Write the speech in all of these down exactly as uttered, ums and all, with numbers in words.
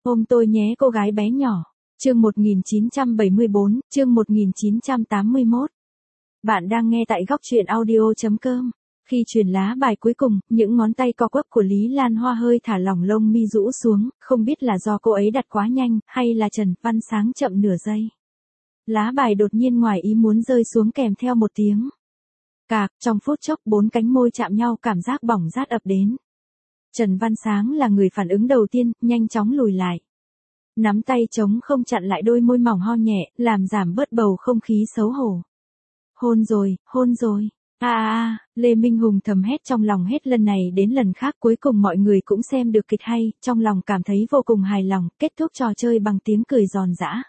Ôm tôi nhé cô gái bé nhỏ. Chương một nghìn chín trăm bảy mươi bốn, chương một nghìn chín trăm tám mươi mốt. Bạn đang nghe tại góc truyện audio chấm com. Khi truyền lá bài cuối cùng, những ngón tay co quắp của Lý Lan Hoa hơi thả lỏng lông mi rũ xuống, không biết là do cô ấy đặt quá nhanh, hay là Trần Văn Sáng chậm nửa giây. Lá bài đột nhiên ngoài ý muốn rơi xuống kèm theo một tiếng cạc, trong phút chốc bốn cánh môi chạm nhau, cảm giác bỏng rát ập đến. Trần Văn Sáng là người phản ứng đầu tiên, nhanh chóng lùi lại. Nắm tay trống không chặn lại đôi môi mỏng ho nhẹ, làm giảm bớt bầu không khí xấu hổ. Hôn rồi, hôn rồi. A a a, Lê Minh Hùng thầm hét trong lòng, hết lần này đến lần khác cuối cùng mọi người cũng xem được kịch hay, trong lòng cảm thấy vô cùng hài lòng, kết thúc trò chơi bằng tiếng cười giòn giã.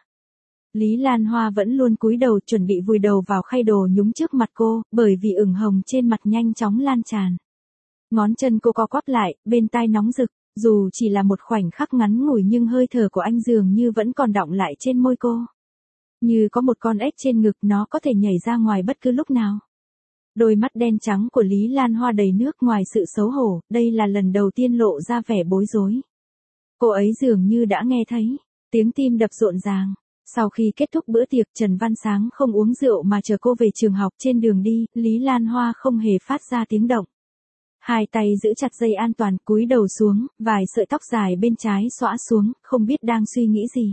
Lý Lan Hoa vẫn luôn cúi đầu chuẩn bị vùi đầu vào khay đồ nhúng trước mặt cô, bởi vì ửng hồng trên mặt nhanh chóng lan tràn. Ngón chân cô co quắp lại, bên tai nóng rực, dù chỉ là một khoảnh khắc ngắn ngủi nhưng hơi thở của anh dường như vẫn còn đọng lại trên môi cô. Như có một con ếch trên ngực, nó có thể nhảy ra ngoài bất cứ lúc nào. Đôi mắt đen trắng của Lý Lan Hoa đầy nước, ngoài sự xấu hổ, đây là lần đầu tiên lộ ra vẻ bối rối. Cô ấy dường như đã nghe thấy tiếng tim đập rộn ràng. Sau khi kết thúc bữa tiệc, Trần Văn Sáng không uống rượu mà chờ cô về trường học. Trên đường đi, Lý Lan Hoa không hề phát ra tiếng động. Hai tay giữ chặt dây an toàn, cúi đầu xuống, vài sợi tóc dài bên trái xõa xuống, không biết đang suy nghĩ gì.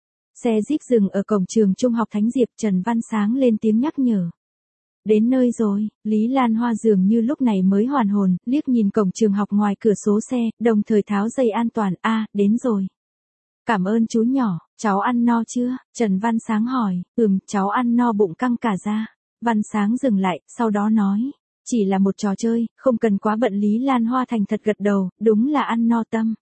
Xe Jeep dừng ở cổng trường trung học Thánh Diệp, Trần Văn Sáng lên tiếng nhắc nhở. Đến nơi rồi. Lý Lan Hoa dường như lúc này mới hoàn hồn, liếc nhìn cổng trường học ngoài cửa sổ xe, đồng thời tháo dây an toàn. A, à, đến rồi. Cảm ơn chú nhỏ, cháu ăn no chưa? Trần Văn Sáng hỏi. Ừm, cháu ăn no, bụng căng cả ra. Văn Sáng dừng lại, sau đó nói. Chỉ là một trò chơi, không cần quá bận. Lý Lan Hoa thành thật gật đầu, đúng là ăn no tâm.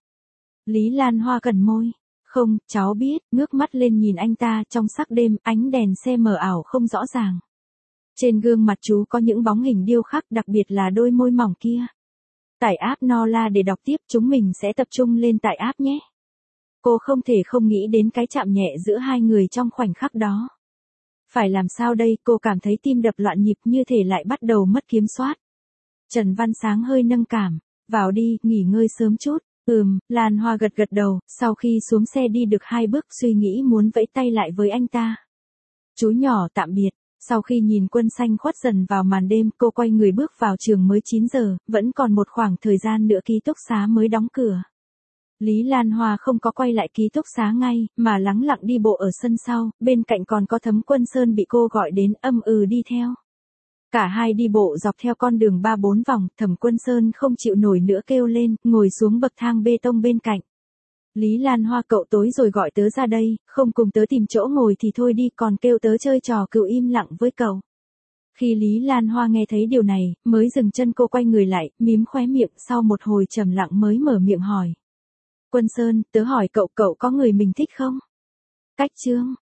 Lý Lan Hoa cẩn môi. Không, cháu biết, ngước mắt lên nhìn anh ta. Trong sắc đêm, ánh đèn xe mờ ảo không rõ ràng. Trên gương mặt chú có những bóng hình điêu khắc, đặc biệt là đôi môi mỏng kia. Tải app Nola để đọc tiếp, chúng mình sẽ tập trung lên tải app nhé. Cô không thể không nghĩ đến cái chạm nhẹ giữa hai người trong khoảnh khắc đó. Phải làm sao đây, cô cảm thấy tim đập loạn nhịp, như thể lại bắt đầu mất kiểm soát. Trần Văn Sáng hơi nâng cảm. Vào đi, nghỉ ngơi sớm chút. Ừm, Lan Hoa gật gật đầu, sau khi xuống xe đi được hai bước, suy nghĩ muốn vẫy tay lại với anh ta. Chú nhỏ tạm biệt. Sau khi nhìn quân xanh khuất dần vào màn đêm, cô quay người bước vào trường. Mới chín giờ, vẫn còn một khoảng thời gian nữa ký túc xá mới đóng cửa. Lý Lan Hoa không có quay lại ký túc xá ngay, mà lắng lặng đi bộ ở sân sau, bên cạnh còn có Thẩm Quân Sơn bị cô gọi đến, âm ừ đi theo. Cả hai đi bộ dọc theo con đường ba bốn vòng, Thẩm Quân Sơn không chịu nổi nữa kêu lên, ngồi xuống bậc thang bê tông bên cạnh. Lý Lan Hoa, cậu tối rồi gọi tớ ra đây, không cùng tớ tìm chỗ ngồi thì thôi đi, còn kêu tớ chơi trò cừu im lặng với cậu. Khi Lý Lan Hoa nghe thấy điều này, mới dừng chân, cô quay người lại, mím khóe miệng, sau một hồi trầm lặng mới mở miệng hỏi. Quân Sơn, tớ hỏi cậu, cậu có người mình thích không? Cách chương.